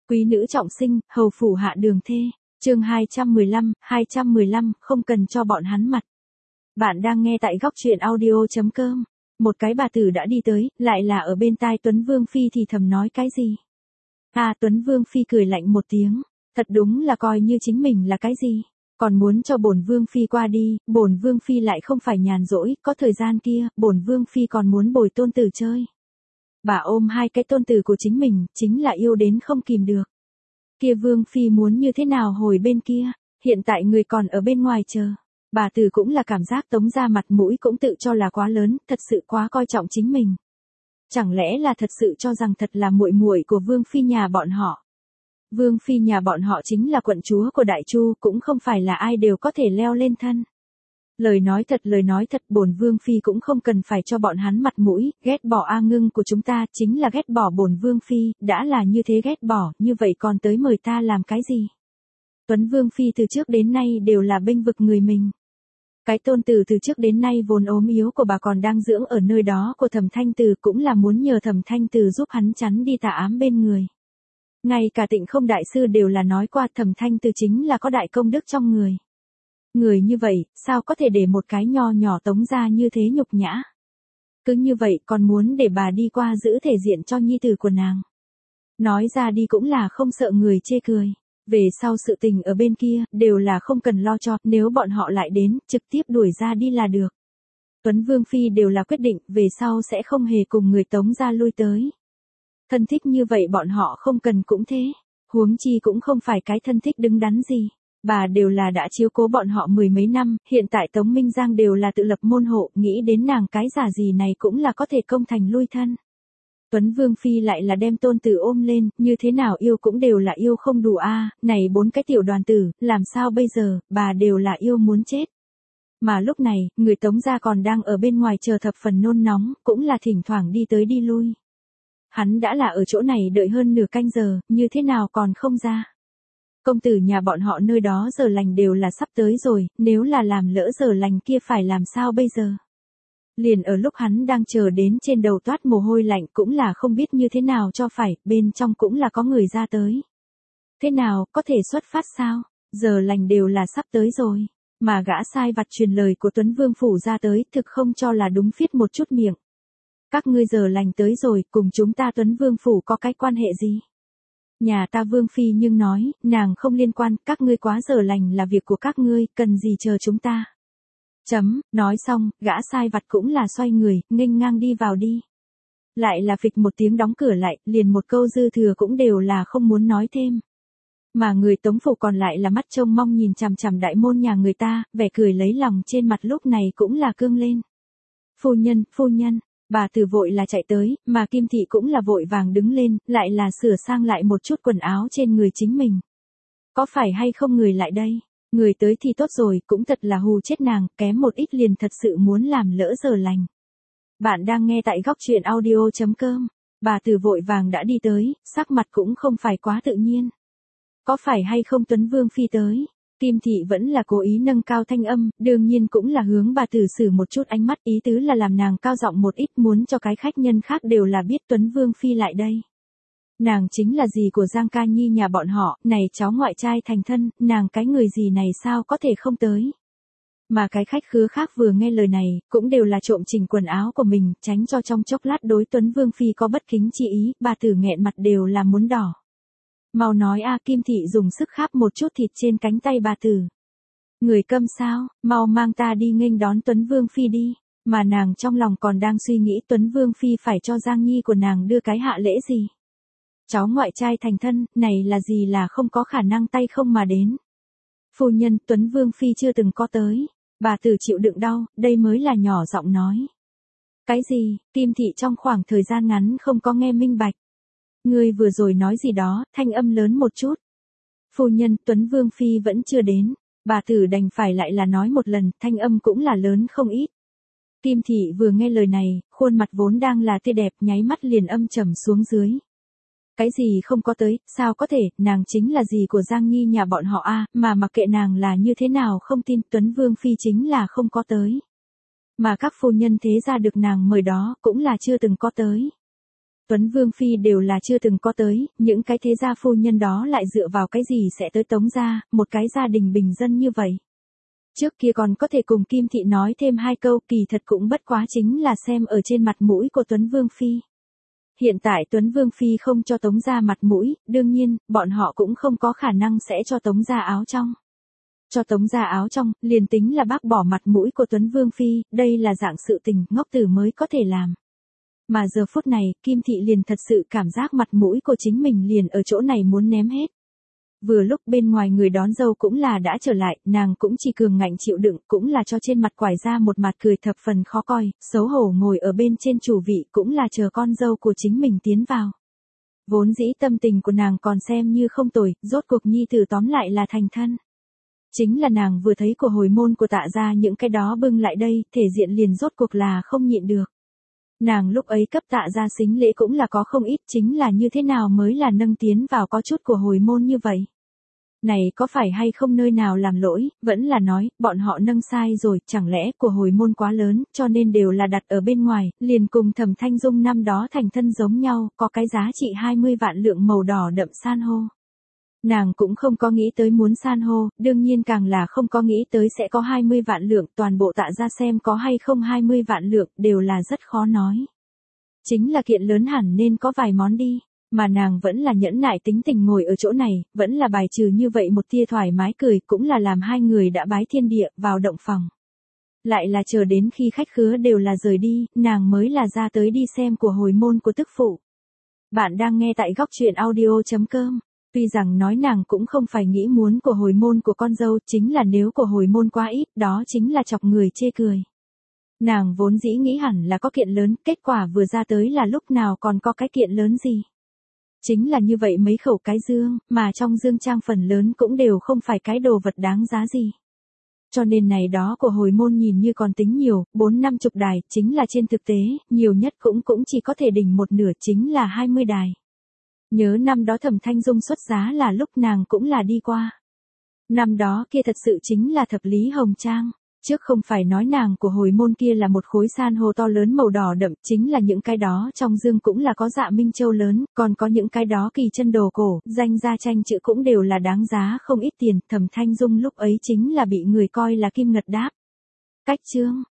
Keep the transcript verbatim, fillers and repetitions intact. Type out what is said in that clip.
Quý nữ trọng sinh, hầu phủ hạ đường thê. Chương hai trăm mười lăm, hai trăm mười lăm, không cần cho bọn hắn mặt. Bạn đang nghe tại góc truyện audio chấm com. Một cái bà tử đã đi tới, lại là ở bên tai Tuấn Vương phi thì thầm nói cái gì? À, Tuấn Vương phi cười lạnh một tiếng, thật đúng là coi như chính mình là cái gì? Còn muốn cho bổn vương phi qua đi, bổn vương phi lại không phải nhàn rỗi, có thời gian kia, bổn vương phi còn muốn bồi tôn tử chơi. Bà ôm hai cái tôn tử của chính mình, chính là yêu đến không kìm được. Kia vương phi muốn như thế nào hồi bên kia, hiện tại người còn ở bên ngoài chờ. Bà tử cũng là cảm giác Tống gia mặt mũi cũng tự cho là quá lớn, thật sự quá coi trọng chính mình. Chẳng lẽ là thật sự cho rằng thật là muội muội của vương phi nhà bọn họ. Vương phi nhà bọn họ chính là quận chúa của Đại Chu, cũng không phải là ai đều có thể leo lên thân. Lời nói thật lời nói thật bổn vương phi cũng không cần phải cho bọn hắn mặt mũi, ghét bỏ A Ngưng của chúng ta chính là ghét bỏ bổn vương phi, đã là như thế ghét bỏ, như vậy còn tới mời ta làm cái gì? Tuấn vương phi từ trước đến nay đều là bênh vực người mình. Cái tôn tử từ trước đến nay vốn ốm yếu của bà còn đang dưỡng ở nơi đó của Thẩm Thanh Từ cũng là muốn nhờ Thẩm Thanh Từ giúp hắn chắn đi tà ám bên người. Ngay cả Tịnh Không đại sư đều là nói qua Thẩm Thanh Từ chính là có đại công đức trong người. Người như vậy, sao có thể để một cái nho nhỏ Tống gia như thế nhục nhã? Cứ như vậy còn muốn để bà đi qua giữ thể diện cho nhi tử của nàng. Nói ra đi cũng là không sợ người chê cười. Về sau sự tình ở bên kia, đều là không cần lo cho, nếu bọn họ lại đến, trực tiếp đuổi ra đi là được. Tuấn Vương phi đều là quyết định, về sau sẽ không hề cùng người Tống gia lui tới. Thân thích như vậy bọn họ không cần cũng thế, huống chi cũng không phải cái thân thích đứng đắn gì. Bà đều là đã chiếu cố bọn họ mười mấy năm, hiện tại Tống Minh Giang đều là tự lập môn hộ, nghĩ đến nàng cái giả gì này cũng là có thể công thành lui thân. Tuấn Vương phi lại là đem tôn tử ôm lên, như thế nào yêu cũng đều là yêu không đủ a, à, này bốn cái tiểu đoàn tử, làm sao bây giờ, bà đều là yêu muốn chết. Mà lúc này, người Tống gia còn đang ở bên ngoài chờ thập phần nôn nóng, cũng là thỉnh thoảng đi tới đi lui. Hắn đã là ở chỗ này đợi hơn nửa canh giờ, như thế nào còn không ra. Công tử nhà bọn họ nơi đó giờ lành đều là sắp tới rồi, nếu là làm lỡ giờ lành kia phải làm sao bây giờ? Liền ở lúc hắn đang chờ đến trên đầu toát mồ hôi lạnh cũng là không biết như thế nào cho phải, bên trong cũng là có người ra tới. Thế nào, có thể xuất phát sao? Giờ lành đều là sắp tới rồi. Mà gã sai vặt truyền lời của Tuấn Vương phủ ra tới, thực không cho là đúng phiết một chút miệng. Các ngươi giờ lành tới rồi, cùng chúng ta Tuấn Vương phủ có cái quan hệ gì? Nhà ta Vương phi nhưng nói, nàng không liên quan, các ngươi quá giờ lành là việc của các ngươi, cần gì chờ chúng ta. Chấm, nói xong, gã sai vặt cũng là xoay người, nghênh ngang đi vào đi. Lại là phịch một tiếng đóng cửa lại, liền một câu dư thừa cũng đều là không muốn nói thêm. Mà người Tống phủ còn lại là mắt trông mong nhìn chằm chằm đại môn nhà người ta, vẻ cười lấy lòng trên mặt lúc này cũng là cương lên. Phu nhân, phu nhân. Bà tử vội là chạy tới, mà Kim Thị cũng là vội vàng đứng lên, lại là sửa sang lại một chút quần áo trên người chính mình. Có phải hay không người lại đây? Người tới thì tốt rồi, cũng thật là hù chết nàng, kém một ít liền thật sự muốn làm lỡ giờ lành. Bạn đang nghe tại góc truyện audio chấm com. Bà tử vội vàng đã đi tới, sắc mặt cũng không phải quá tự nhiên. Có phải hay không Tuấn Vương phi tới? Kim Thị vẫn là cố ý nâng cao thanh âm, đương nhiên cũng là hướng bà tử xử một chút ánh mắt, ý tứ là làm nàng cao giọng một ít, muốn cho cái khách nhân khác đều là biết Tuấn Vương phi lại đây. Nàng chính là dì của Giang Ca Nhi nhà bọn họ, này cháu ngoại trai thành thân, nàng cái người gì này sao có thể không tới. Mà cái khách khứa khác vừa nghe lời này, cũng đều là trộm chỉnh quần áo của mình, tránh cho trong chốc lát đối Tuấn Vương phi có bất kính chi ý, bà tử nghẹn mặt đều là muốn đỏ. Mau nói a, Kim Thị dùng sức kháp một chút thịt trên cánh tay bà tử. Người câm sao, mau mang ta đi nghênh đón Tuấn Vương phi đi. Mà nàng trong lòng còn đang suy nghĩ Tuấn Vương phi phải cho Giang Nhi của nàng đưa cái hạ lễ gì. Cháu ngoại trai thành thân, này là gì là không có khả năng tay không mà đến. Phu nhân, Tuấn Vương phi chưa từng có tới. Bà tử chịu đựng đau, đây mới là nhỏ giọng nói. Cái gì, Kim Thị trong khoảng thời gian ngắn không có nghe minh bạch. Ngươi vừa rồi nói gì đó, thanh âm lớn một chút. Phu nhân, Tuấn Vương phi vẫn chưa đến. Bà tử đành phải lại là nói một lần, thanh âm cũng là lớn không ít. Kim Thị vừa nghe lời này, khuôn mặt vốn đang là tươi đẹp, nháy mắt liền âm trầm xuống dưới. Cái gì không có tới, sao có thể, nàng chính là dì của Giang Nhi nhà bọn họ a, mà mặc kệ nàng là như thế nào không tin, Tuấn Vương phi chính là không có tới. Mà các phu nhân thế gia được nàng mời đó, cũng là chưa từng có tới. Tuấn Vương Phi đều là chưa từng có tới, những cái thế gia phu nhân đó lại dựa vào cái gì sẽ tới Tống gia, một cái gia đình bình dân như vậy. Trước kia còn có thể cùng Kim Thị nói thêm hai câu, kỳ thật cũng bất quá chính là xem ở trên mặt mũi của Tuấn Vương Phi. Hiện tại Tuấn Vương Phi không cho Tống gia mặt mũi, đương nhiên, bọn họ cũng không có khả năng sẽ cho Tống gia áo trong. Cho Tống gia áo trong, liền tính là bác bỏ mặt mũi của Tuấn Vương Phi, đây là dạng sự tình ngốc tử mới có thể làm. Mà giờ phút này, Kim Thị liền thật sự cảm giác mặt mũi của chính mình liền ở chỗ này muốn ném hết. Vừa lúc bên ngoài người đón dâu cũng là đã trở lại, nàng cũng chỉ cường ngạnh chịu đựng, cũng là cho trên mặt quải ra một mặt cười thập phần khó coi, xấu hổ ngồi ở bên trên chủ vị cũng là chờ con dâu của chính mình tiến vào. Vốn dĩ tâm tình của nàng còn xem như không tồi, rốt cuộc nhi tử tóm lại là thành thân. Chính là nàng vừa thấy của hồi môn của Tạ gia những cái đó bưng lại đây, thể diện liền rốt cuộc là không nhịn được. Nàng lúc ấy cấp Tạ gia sính lễ cũng là có không ít, chính là như thế nào mới là nâng tiến vào có chút của hồi môn như vậy. Này có phải hay không nơi nào làm lỗi, vẫn là nói, bọn họ nâng sai rồi, chẳng lẽ của hồi môn quá lớn, cho nên đều là đặt ở bên ngoài, liền cùng Thẩm Thanh Dung năm đó thành thân giống nhau, có cái giá trị hai mươi vạn lượng màu đỏ đậm san hô. Nàng cũng không có nghĩ tới muốn san hô, đương nhiên càng là không có nghĩ tới sẽ có hai mươi vạn lượng, toàn bộ Tạ gia xem có hay không hai mươi vạn lượng, đều là rất khó nói. Chính là kiện lớn hẳn nên có vài món đi, mà nàng vẫn là nhẫn nại tính tình ngồi ở chỗ này, vẫn là bài trừ như vậy một tia thoải mái cười, cũng là làm hai người đã bái thiên địa, vào động phòng. Lại là chờ đến khi khách khứa đều là rời đi, nàng mới là ra tới đi xem của hồi môn của tức phụ. Bạn đang nghe tại góc truyện audio chấm com. Tuy rằng nói nàng cũng không phải nghĩ muốn của hồi môn của con dâu, chính là nếu của hồi môn quá ít, đó chính là chọc người chê cười. Nàng vốn dĩ nghĩ hẳn là có kiện lớn, kết quả vừa ra tới là lúc nào còn có cái kiện lớn gì. Chính là như vậy mấy khẩu cái dương, mà trong dương trang phần lớn cũng đều không phải cái đồ vật đáng giá gì. Cho nên này đó của hồi môn nhìn như còn tính nhiều, bốn năm chục đài, chính là trên thực tế, nhiều nhất cũng cũng chỉ có thể đỉnh một nửa chính là hai mươi đài. Nhớ năm đó Thẩm Thanh Dung xuất giá là lúc nàng cũng là đi qua. Năm đó kia thật sự chính là thập lý hồng trang. Trước không phải nói nàng của hồi môn kia là một khối san hô to lớn màu đỏ đậm, chính là những cái đó trong dương cũng là có dạ minh châu lớn, còn có những cái đó kỳ chân đồ cổ, danh gia tranh chữ cũng đều là đáng giá không ít tiền, Thẩm Thanh Dung lúc ấy chính là bị người coi là kim ngật đáp. Cách chương,